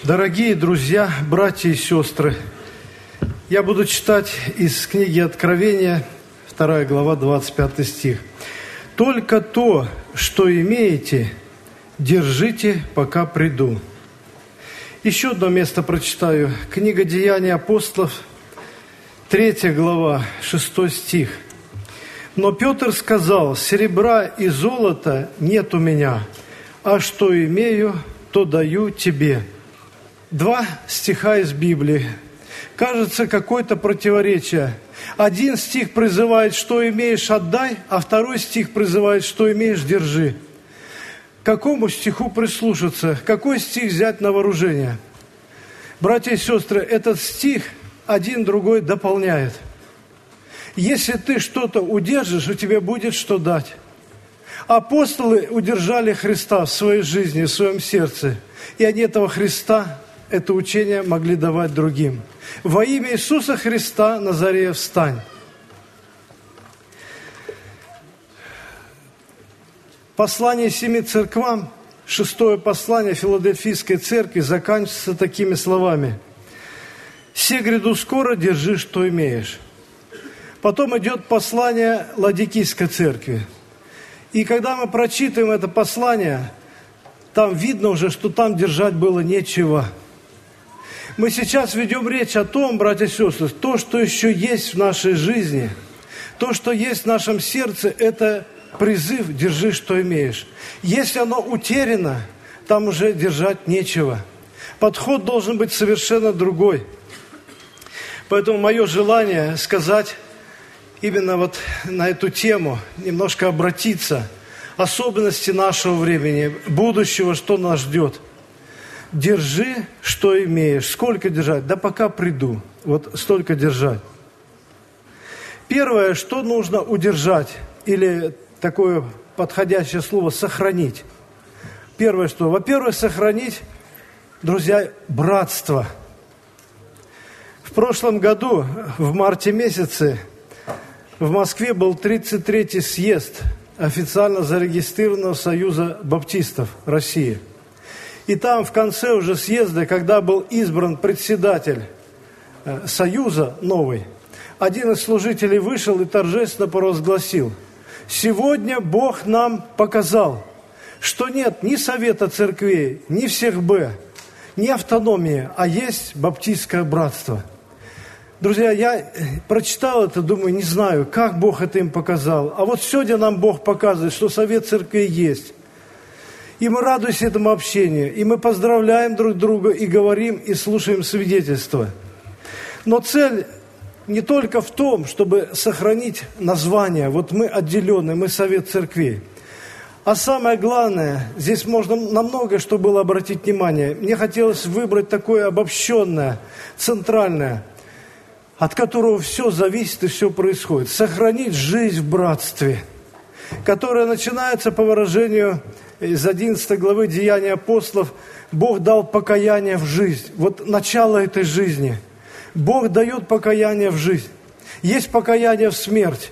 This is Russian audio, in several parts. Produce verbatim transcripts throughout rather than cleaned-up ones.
Дорогие друзья, братья и сестры, я буду читать из книги Откровения, вторая глава, двадцать пятый стих. «Только то, что имеете, держите, пока приду». Еще одно место прочитаю. Книга Деяний апостолов, третья глава, шестой стих. «Но Петр сказал: серебра и золота нет у меня, а что имею, то даю тебе». Два стиха из Библии. Кажется, какое-то противоречие. Один стих призывает: что имеешь, отдай, а второй стих призывает: что имеешь, держи. К какому стиху прислушаться? Какой стих взять на вооружение? Братья и сестры, этот стих один другой дополняет. Если ты что-то удержишь, у тебя будет что дать. Апостолы удержали Христа в своей жизни, в своем сердце. И они этого Христа, это учение могли давать другим. Во имя Иисуса Христа, Назарея, встань. Послание семи церквам, шестое послание Филадельфийской церкви, заканчивается такими словами: «Се гряду скоро, держи, что имеешь». Потом идет послание Ладикийской церкви. И когда мы прочитаем это послание, там видно уже, что там держать было нечего. Мы сейчас ведем речь о том, братья и сестры, то, что еще есть в нашей жизни, то, что есть в нашем сердце, это призыв «держи, что имеешь». Если оно утеряно, там уже держать нечего. Подход должен быть совершенно другой. Поэтому мое желание сказать именно вот на эту тему, немножко обратиться, особенности нашего времени, будущего, что нас ждет. Держи, что имеешь. Сколько держать? Да пока приду. Вот столько держать. Первое, что нужно удержать, или такое подходящее слово «сохранить». Первое, что? Во-первых, сохранить, друзья, братство. В прошлом году, в марте месяце, в Москве был тридцать третий съезд официально зарегистрированного Союза Баптистов России. И там в конце уже съезда, когда был избран председатель Союза новый, один из служителей вышел и торжественно провозгласил: «Сегодня Бог нам показал, что нет ни совета церквей, ни всех Б, ни автономии, а есть баптистское братство». Друзья, я прочитал это, думаю, не знаю, как Бог это им показал. А вот сегодня нам Бог показывает, что совет церквей есть. И мы радуемся этому общению, и мы поздравляем друг друга, и говорим, и слушаем свидетельства. Но цель не только в том, чтобы сохранить название, вот мы отделенные, мы совет церквей. А самое главное, здесь можно на многое, что было обратить внимание. Мне хотелось выбрать такое обобщенное, центральное, от которого все зависит и все происходит. Сохранить жизнь в братстве, которая начинается по выражению из одиннадцатой главы Деяний апостолов. Бог дал покаяние в жизнь. Вот начало этой жизни. Бог дает покаяние в жизнь. Есть покаяние в смерть.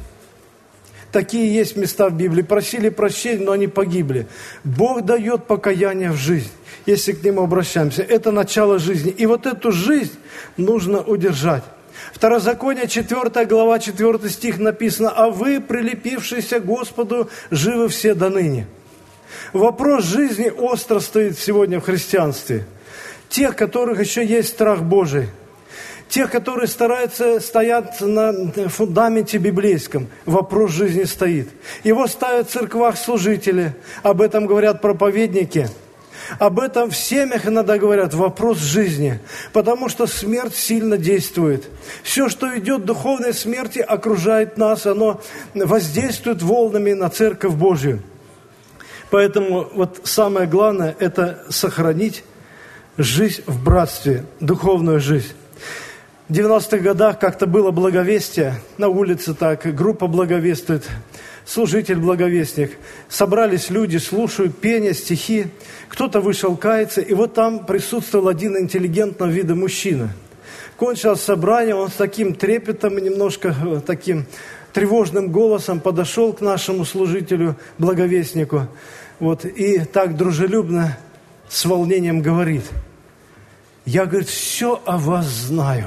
Такие есть места в Библии. Просили прощения, но они погибли. Бог дает покаяние в жизнь, если к Нему обращаемся. Это начало жизни. И вот эту жизнь нужно удержать. Второзаконие, четвёртая глава, четвёртый стих написано: «А вы, прилепившиеся к Господу, живы все доныне». Вопрос жизни остро стоит сегодня в христианстве. Тех, которых еще есть страх Божий, тех, которые стараются стоять на фундаменте библейском, вопрос жизни стоит. Его ставят в церквах служители, об этом говорят проповедники. Об этом в семьях иногда говорят: вопрос жизни, потому что смерть сильно действует. Все, что идет духовной смерти, окружает нас, оно воздействует волнами на Церковь Божию. Поэтому вот самое главное – это сохранить жизнь в братстве, духовную жизнь. В девяностых годах как-то было благовестие, на улице так, группа благовествует, служитель-благовестник. Собрались люди, слушают пение, стихи. Кто-то вышел каяться, и вот там присутствовал один интеллигентного вида мужчина. Кончилось собрание, он с таким трепетом и немножко таким тревожным голосом подошел к нашему служителю, благовестнику, вот, и так дружелюбно, с волнением говорит: Я, говорит, все о вас знаю.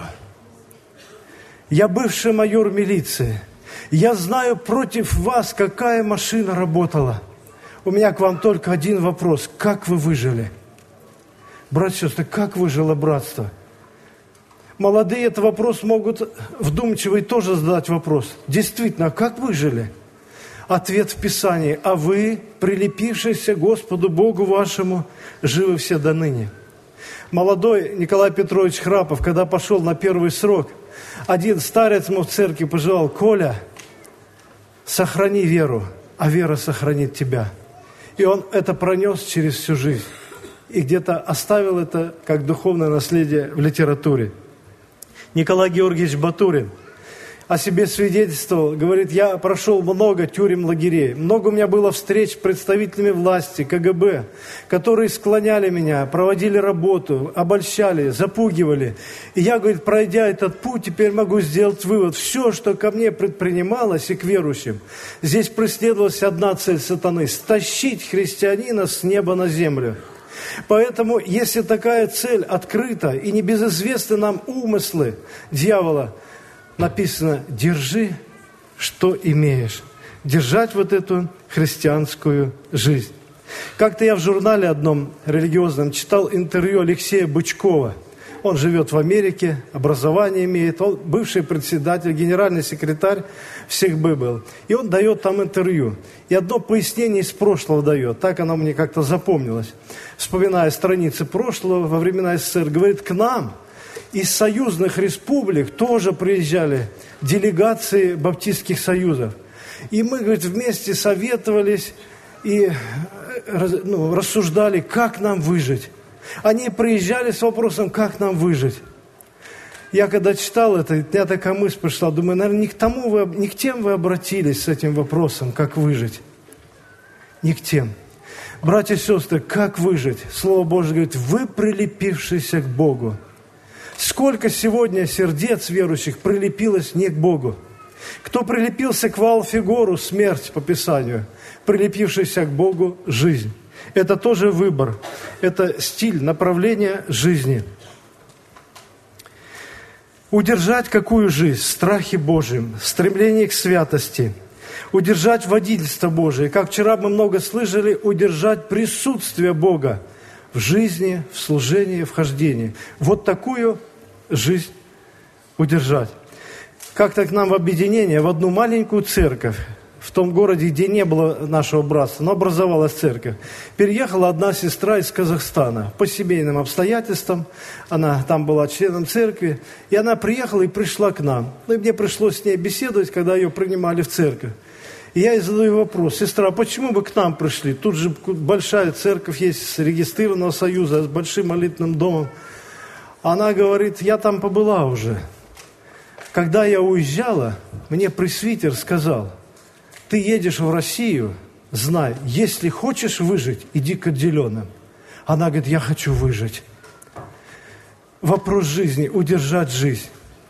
Я бывший майор милиции. Я знаю против вас, какая машина работала. У меня к вам только один вопрос. Как вы выжили? Братья и сестры, как выжило братство? Молодые этот вопрос могут, вдумчивые тоже задать вопрос. Действительно, как выжили? Ответ в Писании. А вы, прилепившиеся Господу Богу вашему, живы все до ныне. Молодой Николай Петрович Храпов, когда пошел на первый срок, один старец ему в церкви пожелал: Коля, сохрани веру, а вера сохранит тебя. И он это пронес через всю жизнь. И где-то оставил это как духовное наследие в литературе. Николай Георгиевич Батурин о себе свидетельствовал, говорит: я прошел много тюрем, лагерей, много у меня было встреч с представителями власти, ка гэ бэ, которые склоняли меня, проводили работу, обольщали, запугивали. И я, говорит, пройдя этот путь, теперь могу сделать вывод: все, что ко мне предпринималось и к верующим, здесь преследовалась одна цель сатаны – стащить христианина с неба на землю. Поэтому, если такая цель открыта и небезызвестны нам умыслы дьявола, написано: держи, что имеешь. Держать вот эту христианскую жизнь. Как-то я в журнале одном религиозном читал интервью Алексея Бычкова. Он живет в Америке, образование имеет, он бывший председатель, генеральный секретарь всех бы был. И он дает там интервью. И одно пояснение из прошлого дает, так оно мне как-то запомнилось. Вспоминая страницы прошлого, во времена эс эс эс эр, говорит, к нам из союзных республик тоже приезжали делегации баптистских союзов. И мы, говорит, вместе советовались и ну, рассуждали, как нам выжить. Они приезжали с вопросом, как нам выжить. Я когда читал это, у меня такая мысль пришла, думаю, наверное, не к тому вы, не к тем вы обратились с этим вопросом, как выжить. Не к тем. Братья и сестры, как выжить? Слово Божье говорит, вы прилепившиеся к Богу. Сколько сегодня сердец верующих прилепилось не к Богу? Кто прилепился к Ваал-Фигору, смерть по Писанию, прилепившийся к Богу, жизнь. Это тоже выбор, это стиль, направление жизни. Удержать какую жизнь? Страхе Божьем, стремление к святости. Удержать водительство Божие. Как вчера мы много слышали, удержать присутствие Бога в жизни, в служении, в хождении. Вот такую жизнь удержать. Как-то к нам в объединение, в одну маленькую церковь, в том городе, где не было нашего братства, но образовалась церковь, переехала одна сестра из Казахстана по семейным обстоятельствам. Она там была членом церкви, и она приехала и пришла к нам. Ну, и мне пришлось с ней беседовать, когда ее принимали в церковь. И я ей задаю вопрос: сестра, почему вы к нам пришли? Тут же большая церковь есть с регистрированного союза, с большим молитвенным домом. Она говорит, я там побыла уже. Когда я уезжала, мне пресвитер сказал, ты едешь в Россию, знай, если хочешь выжить, иди к отделенным. Она говорит, я хочу выжить. Вопрос жизни, удержать жизнь.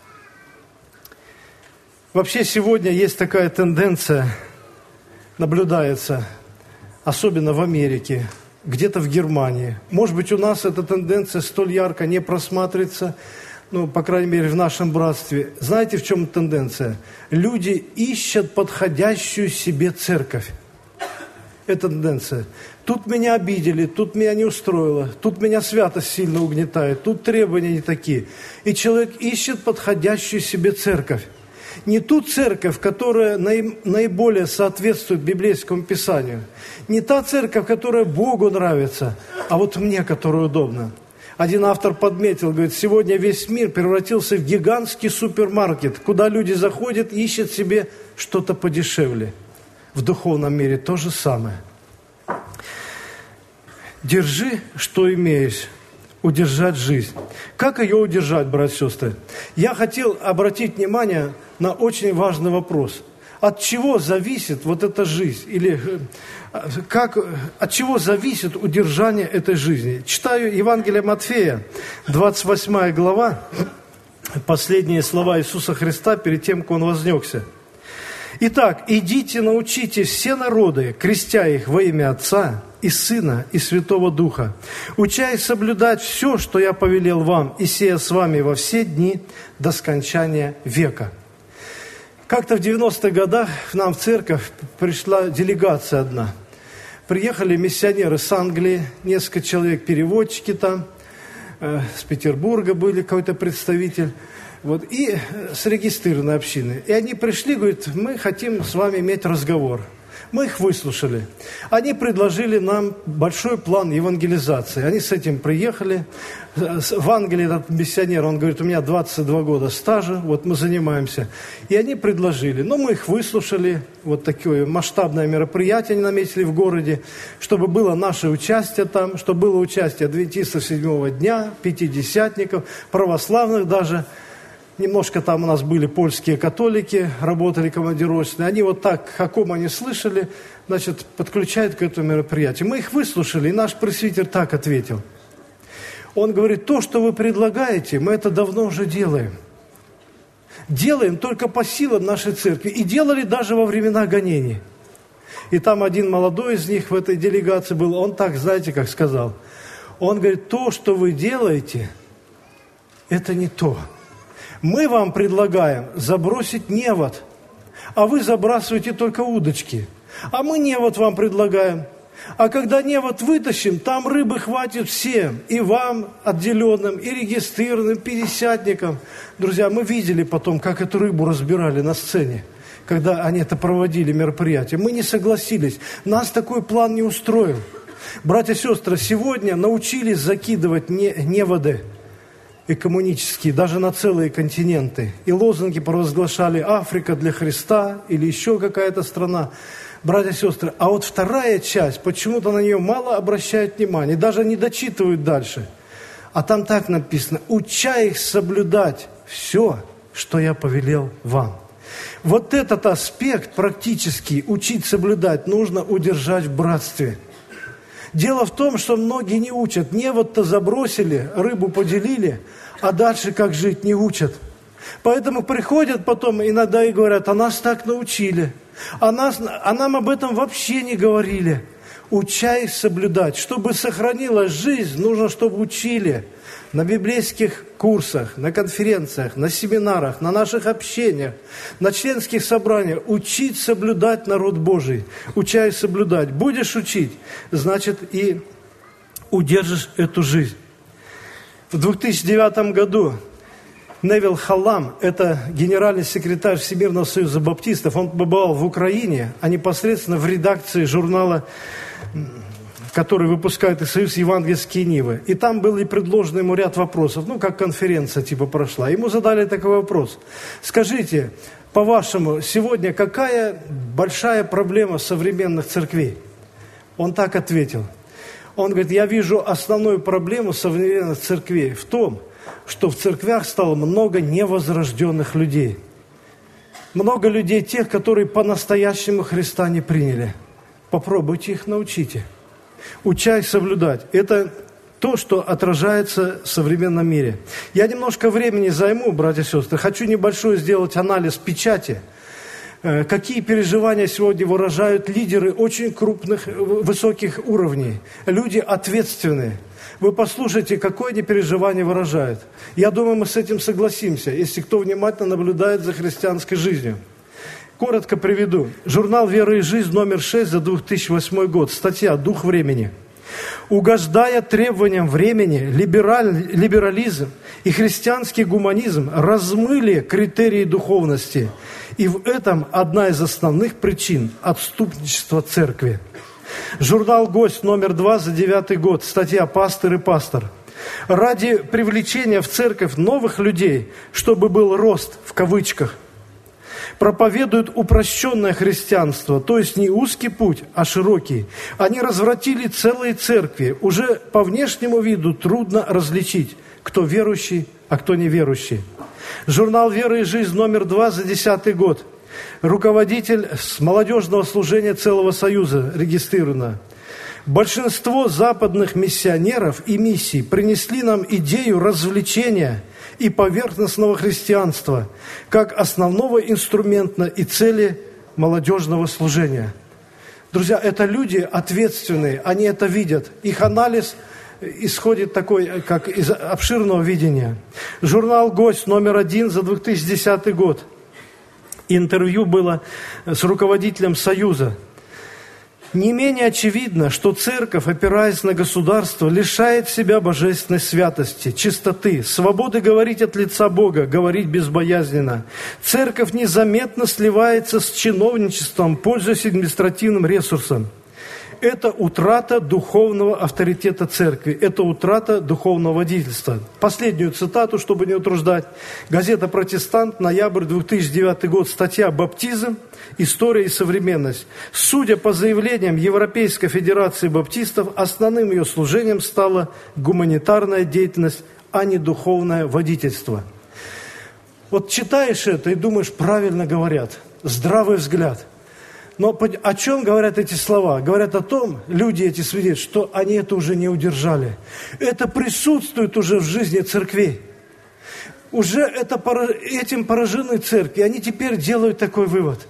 Вообще сегодня есть такая тенденция, наблюдается, особенно в Америке, где-то в Германии. Может быть, у нас эта тенденция столь ярко не просматривается, ну, по крайней мере, в нашем братстве. Знаете, в чем тенденция? Люди ищут подходящую себе церковь. Это тенденция. Тут меня обидели, тут меня не устроило, тут меня святость сильно угнетает, тут требования не такие. И человек ищет подходящую себе церковь. Не ту церковь, которая наиболее соответствует библейскому писанию. Не та церковь, которая Богу нравится, а вот мне, которая удобна. Один автор подметил, говорит, сегодня весь мир превратился в гигантский супермаркет, куда люди заходят и ищут себе что-то подешевле. В духовном мире то же самое. Держи, что имеешь. Удержать жизнь. Как ее удержать, братья и сестры? Я хотел обратить внимание на очень важный вопрос. От чего зависит вот эта жизнь? Или как, от чего зависит удержание этой жизни? Читаю Евангелие Матфея, двадцать восьмая глава, последние слова Иисуса Христа перед тем, как Он вознесся. Итак, идите, научите все народы, крестя их во имя Отца и Сына, и Святого Духа. Учай соблюдать все, что я повелел вам, и сея с вами во все дни до скончания века». Как-то в девяностых годах к нам в церковь пришла делегация одна. Приехали миссионеры с Англии, несколько человек, переводчики там, э, с Петербурга были какой-то представитель, вот, и с регистрированной общины. И они пришли, говорят: мы хотим с вами иметь разговор. Мы их выслушали. Они предложили нам большой план евангелизации. Они с этим приехали. В Англии этот миссионер, он говорит: у меня двадцать два года стажа, вот мы занимаемся. И они предложили. Но мы их выслушали. Вот такое масштабное мероприятие они наметили в городе, чтобы было наше участие там, чтобы было участие адвентистов седьмого дня, пятидесятников, православных даже. Немножко там у нас были польские католики, работали командировочные. Они вот так, о ком они слышали, значит, подключают к этому мероприятию. Мы их выслушали, и наш пресвитер так ответил. Он говорит: то, что вы предлагаете, мы это давно уже делаем. Делаем только по силам нашей церкви. И делали даже во времена гонений. И там один молодой из них в этой делегации был, он так, знаете, как сказал. Он говорит: то, что вы делаете, это не то. Мы вам предлагаем забросить невод, а вы забрасываете только удочки. А мы невод вам предлагаем. А когда невод вытащим, там рыбы хватит всем. И вам, отделенным, и регистрированным, пятидесятникам. Друзья, мы видели потом, как эту рыбу разбирали на сцене, когда они это проводили, мероприятие. Мы не согласились. Нас такой план не устроил. Братья и сестры, сегодня научились закидывать не, неводы экоммунические, даже на целые континенты. И лозунги провозглашали: «Африка для Христа» или еще какая-то страна. Братья и сестры, а вот вторая часть, почему-то на нее мало обращают внимание, даже не дочитывают дальше. А там так написано: «Учай их соблюдать все, что я повелел вам». Вот этот аспект практически, учить соблюдать, нужно удержать в братстве. Дело в том, что многие не учат. Невод-то забросили, рыбу поделили, а дальше как жить не учат. Поэтому приходят потом иногда и говорят: а нас так научили, а, нас, а нам об этом вообще не говорили. Учай соблюдать. Чтобы сохранилась жизнь, нужно, чтобы учили. На библейских курсах, на конференциях, на семинарах, на наших общениях, на членских собраниях учить соблюдать народ Божий. Учай соблюдать. Будешь учить, значит, и удержишь эту жизнь. В две тысячи девятом году Невил Халлам, это генеральный секретарь Всемирного союза баптистов, он побывал в Украине, а непосредственно в редакции журнала, который выпускает и Союз «Евангельские Нивы». И там были предложены ему ряд вопросов, ну, как конференция типа прошла. Ему задали такой вопрос: скажите, по-вашему, сегодня какая большая проблема современных церквей? Он так ответил. Он говорит: я вижу основную проблему современных церквей в том, что в церквях стало много невозрожденных людей. Много людей тех, которые по-настоящему Христа не приняли. Попробуйте их, научите. Учай соблюдать. Это то, что отражается в современном мире. Я немножко времени займу, братья и сестры. Хочу небольшой сделать анализ печати. Какие переживания сегодня выражают лидеры очень крупных, высоких уровней. Люди ответственные. Вы послушайте, какое они переживание выражают. Я думаю, мы с этим согласимся, если кто внимательно наблюдает за христианской жизнью. Коротко приведу. Журнал «Вера и жизнь» номер шесть за две тысячи восьмой год. Статья «Дух времени». Угождая требованиям времени, либераль, либерализм и христианский гуманизм размыли критерии духовности. И в этом одна из основных причин отступничества церкви. Журнал «Гость» номер два за девятый год. Статья «Пастор и пастор». Ради привлечения в церковь новых людей, чтобы был рост в кавычках, проповедуют упрощенное христианство, то есть не узкий путь, а широкий. Они развратили целые церкви. Уже по внешнему виду трудно различить, кто верующий, а кто неверующий. Журнал «Вера и жизнь» номер два за десятый год. Руководитель с молодежного служения целого Союза регистрировано. Большинство западных миссионеров и миссий принесли нам идею развлечения и поверхностного христианства как основного инструмента и цели молодежного служения. Друзья, это люди ответственные, они это видят. Их анализ исходит такой, как из обширного видения. Журнал «Гость» номер один за две тысячи десятый год. Интервью было с руководителем Союза. Не менее очевидно, что церковь, опираясь на государство, лишает себя божественной святости, чистоты, свободы говорить от лица Бога, говорить безбоязненно. Церковь незаметно сливается с чиновничеством, пользуясь административным ресурсом. Это утрата духовного авторитета церкви, это утрата духовного водительства. Последнюю цитату, чтобы не утруждать. Газета «Протестант», ноябрь две тысячи девятый год, статья «Баптизм. История и современность». Судя по заявлениям Европейской Федерации Баптистов, основным ее служением стала гуманитарная деятельность, а не духовное водительство. Вот читаешь это и думаешь, правильно говорят, здравый взгляд. Но о чем говорят эти слова? Говорят о том, люди эти свидетельствуют, что они это уже не удержали. Это присутствует уже в жизни церквей. Уже это, этим поражены церкви. Они теперь делают такой вывод.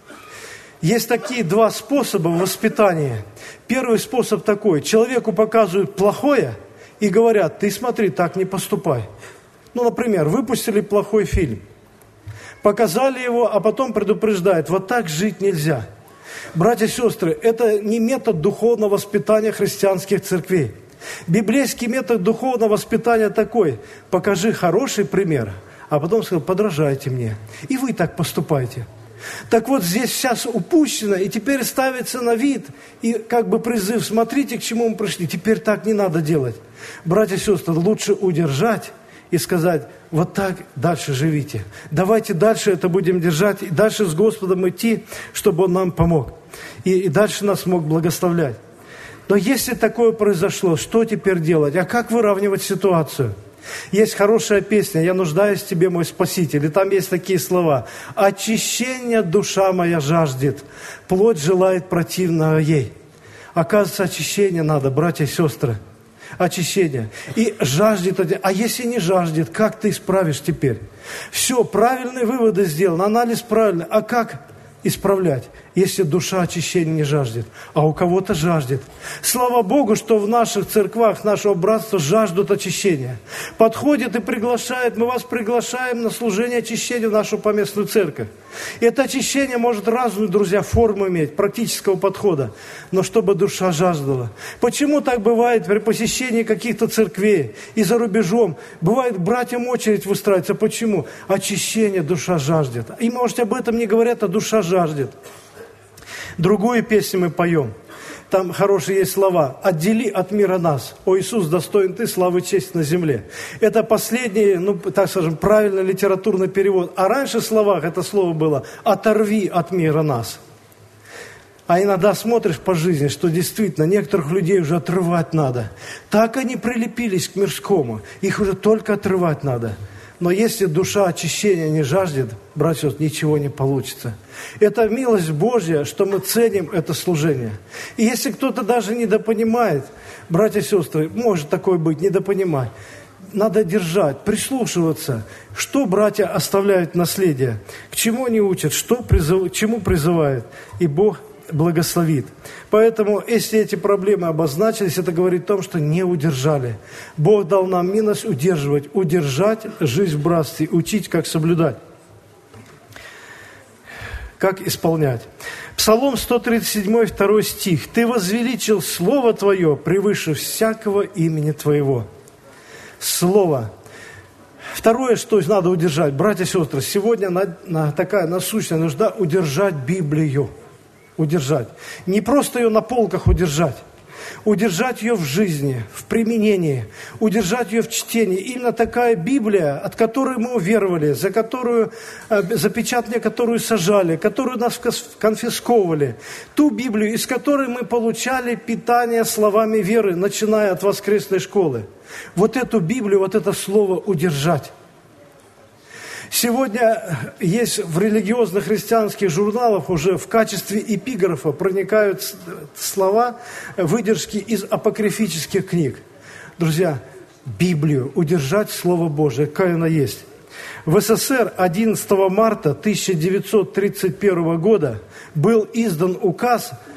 Есть такие два способа воспитания. Первый способ такой. Человеку показывают плохое и говорят, ты смотри, так не поступай. Ну, например, выпустили плохой фильм. Показали его, а потом предупреждают, вот так жить нельзя. Братья и сестры, это не метод духовного воспитания христианских церквей. Библейский метод духовного воспитания такой: покажи хороший пример, а потом сказал, подражайте мне. И вы так поступайте. Так вот, здесь сейчас упущено, и теперь ставится на вид, и как бы призыв, смотрите, к чему мы пришли. Теперь так не надо делать. Братья и сестры, лучше удержать и сказать, вот так дальше живите. Давайте дальше это будем держать, и дальше с Господом идти, чтобы Он нам помог. И, и дальше нас мог благословлять. Но если такое произошло, что теперь делать? А как выравнивать ситуацию? Есть хорошая песня «Я нуждаюсь в Тебе, мой Спаситель». И там есть такие слова. «Очищение душа моя жаждет, плоть желает противного ей». Оказывается, очищение надо, братья и сестры. Очищение. И жаждет. А если не жаждет, как ты исправишь теперь? Все, правильные выводы сделаны, анализ правильный. А как исправлять, если душа очищения не жаждет? А у кого-то жаждет. Слава Богу, что в наших церквах, нашего братства жаждут очищения. Подходит и приглашает, мы вас приглашаем на служение очищения в нашу поместную церковь. И это очищение может разную, друзья, форму иметь, практического подхода, но чтобы душа жаждала. Почему так бывает при посещении каких-то церквей и за рубежом? Бывает, братьям очередь выстраивается. Почему? Очищение душа жаждет. И, может, об этом не говорят, а душа жаждет. Другую песню мы поем. Там хорошие есть слова. «Отдели от мира нас, о Иисус, достоин Ты славы и чести на земле». Это последний, ну, так скажем, правильный литературный перевод. А раньше в словах это слово было «оторви от мира нас». А иногда смотришь по жизни, что действительно некоторых людей уже отрывать надо. Так они прилепились к мирскому, их уже только отрывать надо. Но если душа очищения не жаждет, братья, ничего не получится. Это милость Божья, что мы ценим это служение. И если кто-то даже недопонимает, братья и сестры, может такое быть, недопонимать, надо держать, прислушиваться, что братья оставляют наследие, к чему они учат, что призыв, к чему призывают, и Бог благословит. Поэтому, если эти проблемы обозначились, это говорит о том, что не удержали. Бог дал нам милость удерживать, удержать жизнь в братстве, учить, как соблюдать, как исполнять. Псалом сто тридцать семь, второй стих. «Ты возвеличил Слово Твое превыше всякого имени Твоего». Слово. Второе, что надо удержать, братья и сестры, сегодня на, на такая насущная нужда удержать Библию. Удержать. Не просто ее на полках удержать. Удержать ее в жизни, в применении. Удержать ее в чтении. Именно такая Библия, от которой мы уверовали, за которую, запечатали, которую сажали, которую нас конфисковывали. Ту Библию, из которой мы получали питание словами веры, начиная от воскресной школы. Вот эту Библию, вот это слово удержать. Сегодня есть в религиозных христианских журналах уже в качестве эпиграфа проникают слова, выдержки из апокрифических книг. Друзья, Библию, удержать Слово Божие, какая она есть. В СССР одиннадцатого марта тысяча девятьсот тридцать первого года был издан указ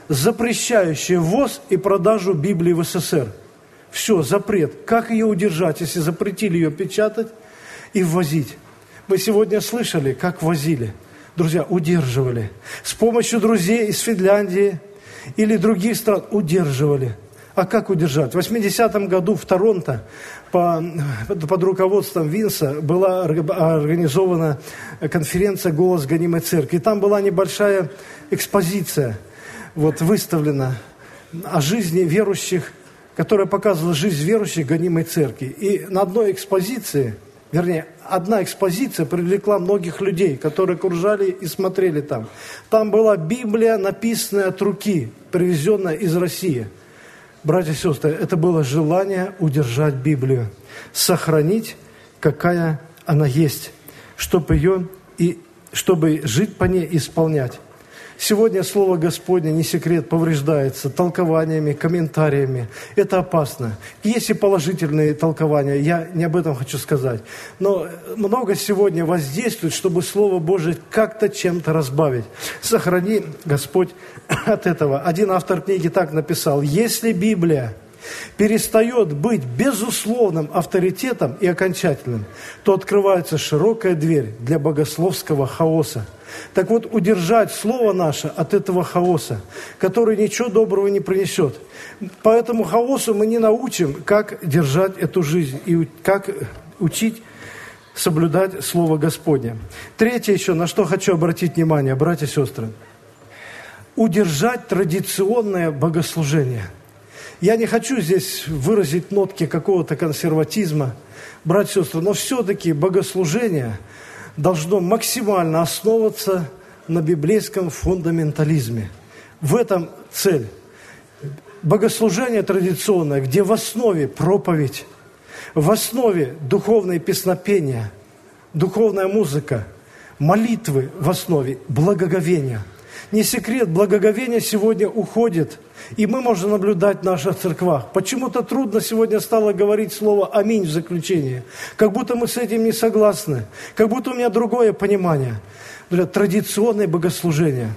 запрещающее ввоз и продажу Библии в СССР. Все, запрет. Как ее удержать, если запретили ее печатать и ввозить? Мы сегодня слышали, как возили. Друзья, удерживали. С помощью друзей из Финляндии или других стран удерживали. А как удержать? В восьмидесятом году в Торонто по, под руководством Винса была организована конференция «Голос гонимой церкви». И там была небольшая экспозиция, вот, выставлена о жизни верующих, которая показывала жизнь верующих гонимой церкви. И на одной экспозиции, вернее, одна экспозиция привлекла многих людей, которые окружали и смотрели там. Там была Библия, написанная от руки, привезенная из России. Братья и сестры, это было желание удержать Библию, сохранить, какая она есть, чтобы ее и чтобы жить по ней, исполнять. Сегодня Слово Господне, не секрет, повреждается толкованиями, комментариями. Это опасно. Есть и положительные толкования, я не об этом хочу сказать. Но много сегодня воздействует, чтобы Слово Божие как-то чем-то разбавить. Сохрани, Господь, от этого. Один автор книги так написал: «Если Библия перестает быть безусловным авторитетом и окончательным, то открывается широкая дверь для богословского хаоса». Так вот, удержать Слово наше от этого хаоса, который ничего доброго не принесет. По этому хаосу мы не научим, как держать эту жизнь и как учить соблюдать Слово Господне. Третье еще, на что хочу обратить внимание, братья и сестры. Удержать традиционное богослужение. Я не хочу здесь выразить нотки какого-то консерватизма, братья и сестры, но все-таки богослужение должно максимально основываться на библейском фундаментализме. В этом цель. Богослужение традиционное, где в основе проповедь, в основе духовное песнопение, духовная музыка, молитвы в основе, благоговение. Не секрет, благоговение сегодня уходит, и мы можем наблюдать в наших церквах. Почему-то трудно сегодня стало говорить слово «аминь» в заключение. Как будто мы с этим не согласны, как будто у меня другое понимание. Традиционное богослужение.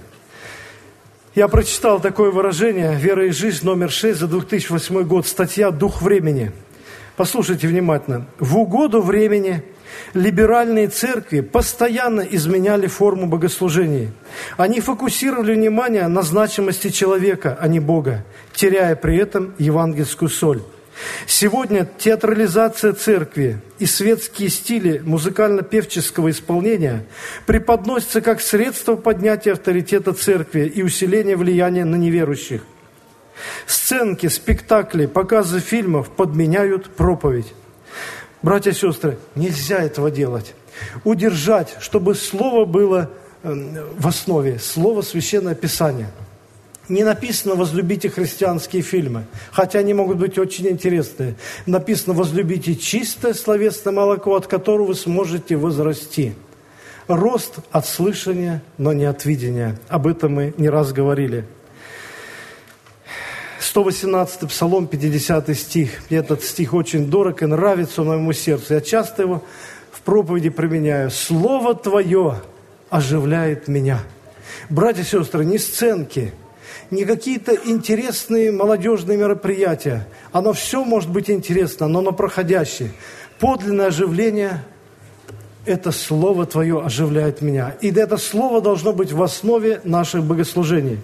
Я прочитал такое выражение «Вера и жизнь» номер шесть за две тысячи восьмой год, статья «Дух времени». Послушайте внимательно. В угоду времени либеральные церкви постоянно изменяли форму богослужений. Они фокусировали внимание на значимости человека, а не Бога, теряя при этом евангельскую соль. Сегодня театрализация церкви и светские стили музыкально-певческого исполнения преподносятся как средство поднятия авторитета церкви и усиления влияния на неверующих. Сценки, спектакли, показы фильмов подменяют проповедь. Братья и сестры, нельзя этого делать. Удержать, чтобы Слово было в основе, Слово Священное Писание. Не написано «возлюбите христианские фильмы», хотя они могут быть очень интересные. Написано «возлюбите чистое словесное молоко, от которого вы сможете возрасти». Рост от слышания, но не от видения. Об этом мы не раз говорили. сто восемнадцатый Псалом, пятидесятый стих. Мне этот стих очень дорог и нравится моему сердцу. Я часто его в проповеди применяю. «Слово Твое оживляет меня». Братья и сестры, не сценки, не какие-то интересные молодежные мероприятия. Оно все может быть интересно, но оно проходящее. Подлинное оживление – это Слово Твое оживляет меня. И это Слово должно быть в основе наших богослужений.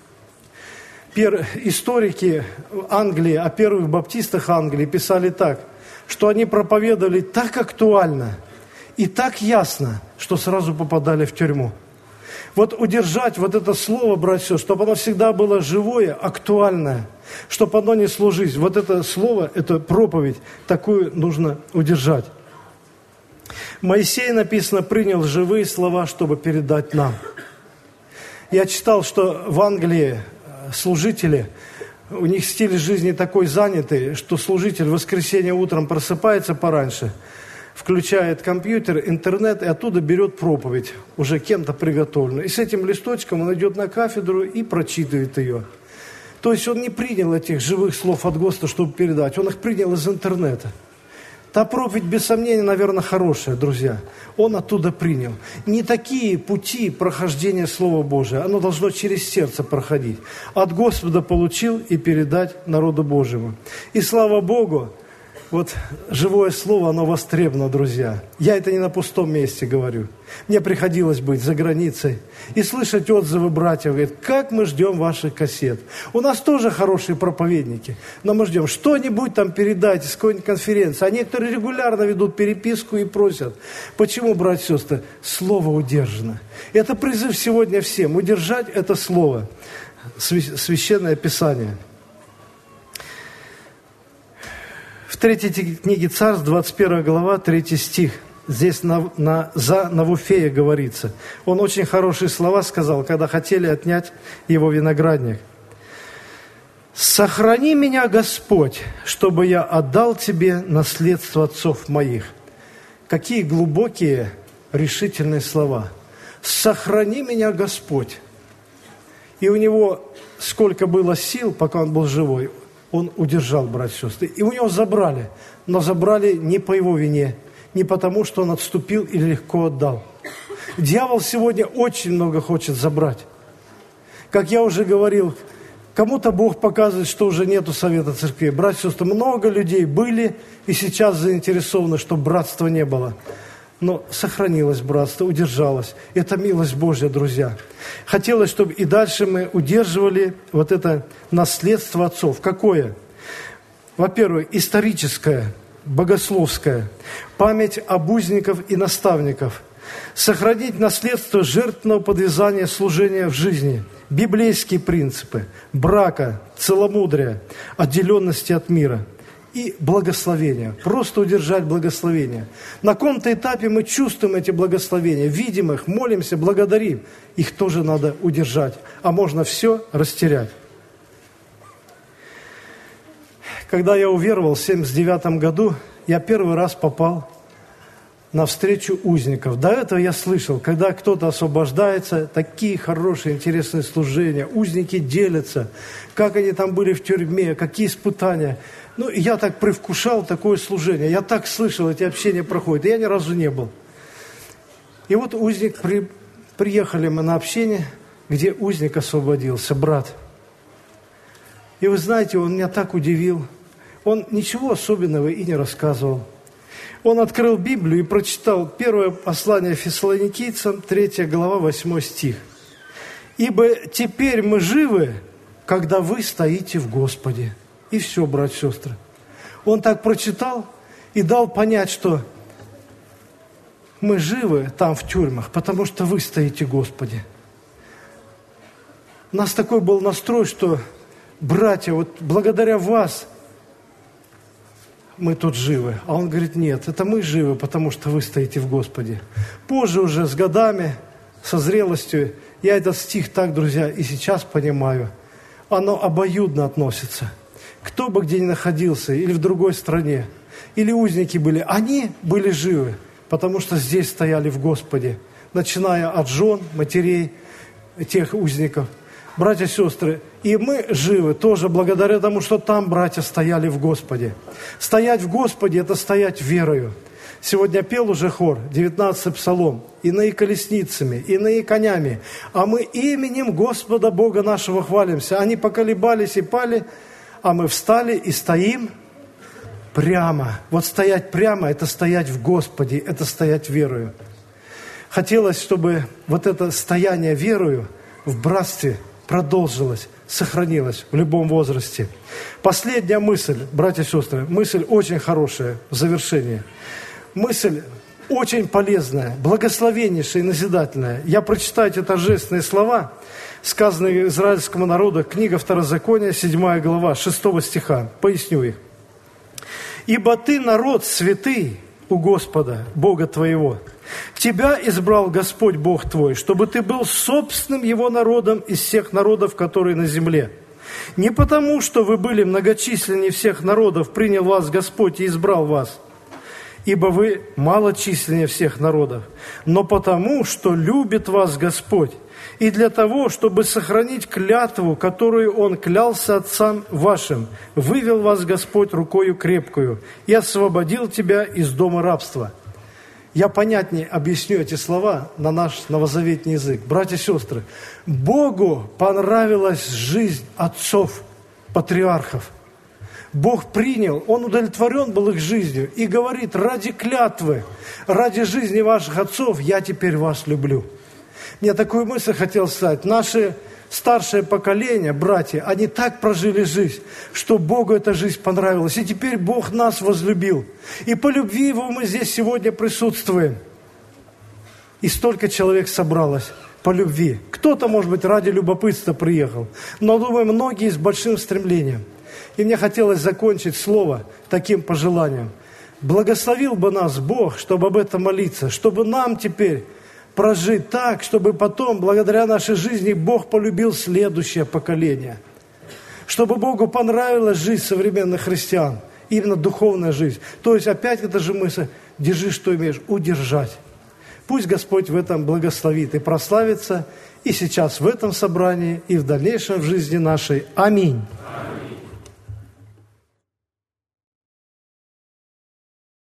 Историки Англии о первых баптистах Англии писали так, что они проповедовали так актуально и так ясно, что сразу попадали в тюрьму. Вот удержать вот это слово, братья, чтобы оно всегда было живое, актуальное, чтобы оно не служилось. Вот это слово, эту проповедь, такую нужно удержать. Моисей, написано, принял живые слова, чтобы передать нам. Я читал, что в Англии служители, у них стиль жизни такой занятый, что служитель в воскресенье утром просыпается пораньше, включает компьютер, интернет и оттуда берет проповедь, уже кем-то приготовленную. И с этим листочком он идет на кафедру и прочитывает ее. То есть он не принял этих живых слов от Господа, чтобы передать, он их принял из интернета. Та проповедь, без сомнения, наверное, хорошая, друзья. Он оттуда принял. Не такие пути прохождения Слова Божия. Оно должно через сердце проходить. От Господа получил и передать народу Божьему. И слава Богу, вот живое слово, оно востребовано, друзья. Я это не на пустом месте говорю. Мне приходилось быть за границей и слышать отзывы братьев. Говорят, как мы ждем ваших кассет. У нас тоже хорошие проповедники, но мы ждем. Что-нибудь там передайте с какой-нибудь конференции. А некоторые регулярно ведут переписку и просят. Почему, братья и сестры? Слово удержано. Это призыв сегодня всем. Удержать это слово. Священное Писание. В третьей книге Царств, двадцать первая глава, третий стих. Здесь на, на, за Навуфея говорится. Он очень хорошие слова сказал, когда хотели отнять его виноградник. «Сохрани меня, Господь, чтобы я отдал Тебе наследство отцов моих». Какие глубокие, решительные слова. «Сохрани меня, Господь». И у него сколько было сил, пока он был живой, он удержал, братья и сестры. И у него забрали, но забрали не по его вине, не потому, что он отступил или легко отдал. Дьявол сегодня очень много хочет забрать. Как я уже говорил, кому-то Бог показывает, что уже нету совета церкви. Братья и сестры, много людей были и сейчас заинтересованы, чтобы братства не было. Но сохранилось братство, удержалось. Это милость Божья, друзья. Хотелось, чтобы и дальше мы удерживали вот это наследство отцов. Какое? Во-первых, историческое, богословское. Память об узников и наставников. Сохранить наследство жертвенного подвязания служения в жизни. Библейские принципы. Брака, целомудрия, отделенности от мира. И благословения. Просто удержать благословения. На каком-то этапе мы чувствуем эти благословения, видим их, молимся, благодарим. Их тоже надо удержать. А можно все растерять. Когда я уверовал в семьдесят девятом году, я первый раз попал на встречу узников. До этого я слышал, когда кто-то освобождается, такие хорошие, интересные служения. Узники делятся, как они там были в тюрьме, какие испытания. Ну, я так привкушал такое служение. Я так слышал, эти общения проходят. Я ни разу не был. И вот узник, при, приехали мы на общение, где узник освободился, брат. И вы знаете, он меня так удивил. Он ничего особенного и не рассказывал. Он открыл Библию и прочитал первое послание Фессалоникийцам, третья глава, восьмой стих. «Ибо теперь мы живы, когда вы стоите в Господе». И все, братья и сестры. Он так прочитал и дал понять, что мы живы там в тюрьмах, потому что вы стоите, Господи. У нас такой был настрой, что, братья, вот благодаря вас мы тут живы. А он говорит, нет, это мы живы, потому что вы стоите в Господе. Позже уже с годами, со зрелостью, я этот стих так, друзья, и сейчас понимаю. Оно обоюдно относится. Кто бы где ни находился, или в другой стране, или узники были, они были живы, потому что здесь стояли в Господе, начиная от жен, матерей, тех узников. Братья и сестры, и мы живы тоже благодаря тому, что там братья стояли в Господе. Стоять в Господе – это стоять верою. Сегодня пел уже хор, девятнадцатый псалом, «Иные колесницами, иные конями, а мы именем Господа Бога нашего хвалимся». Они поколебались и пали, а мы встали и стоим прямо. Вот стоять прямо – это стоять в Господе, это стоять верою. Хотелось, чтобы вот это стояние верою в братстве продолжилось, сохранилось в любом возрасте. Последняя мысль, братья и сестры, мысль очень хорошая в завершении. Мысль очень полезная, благословеннейшая и назидательная. Я прочитаю эти торжественные слова, сказанные израильскому народу, книга Второзакония, седьмая глава, шестого стиха. Поясню их. «Ибо ты народ святый у Господа, Бога твоего. Тебя избрал Господь Бог твой, чтобы ты был собственным Его народом из всех народов, которые на земле. Не потому, что вы были многочисленнее всех народов, принял вас Господь и избрал вас, ибо вы малочисленнее всех народов, но потому, что любит вас Господь и для того, чтобы сохранить клятву, которую Он клялся отцам вашим, вывел вас Господь рукою крепкую и освободил тебя из дома рабства». Я понятнее объясню эти слова на наш новозаветний язык. Братья и сестры, Богу понравилась жизнь отцов, патриархов. Бог принял, Он удовлетворен был их жизнью и говорит: ради клятвы, ради жизни ваших отцов я теперь вас люблю. Мне такую мысль хотел сказать. Наши старшее поколение, братья, они так прожили жизнь, что Богу эта жизнь понравилась. И теперь Бог нас возлюбил. И по любви Его мы здесь сегодня присутствуем. И столько человек собралось по любви. Кто-то, может быть, ради любопытства приехал. Но, думаю, многие с большим стремлением. И мне хотелось закончить слово таким пожеланием. Благословил бы нас Бог, чтобы об этом молиться, чтобы нам теперь прожить так, чтобы потом, благодаря нашей жизни, Бог полюбил следующее поколение. Чтобы Богу понравилась жизнь современных христиан, именно духовная жизнь. То есть опять эта же мысль: держи, что имеешь, удержать. Пусть Господь в этом благословит и прославится и сейчас в этом собрании, и в дальнейшем в жизни нашей. Аминь.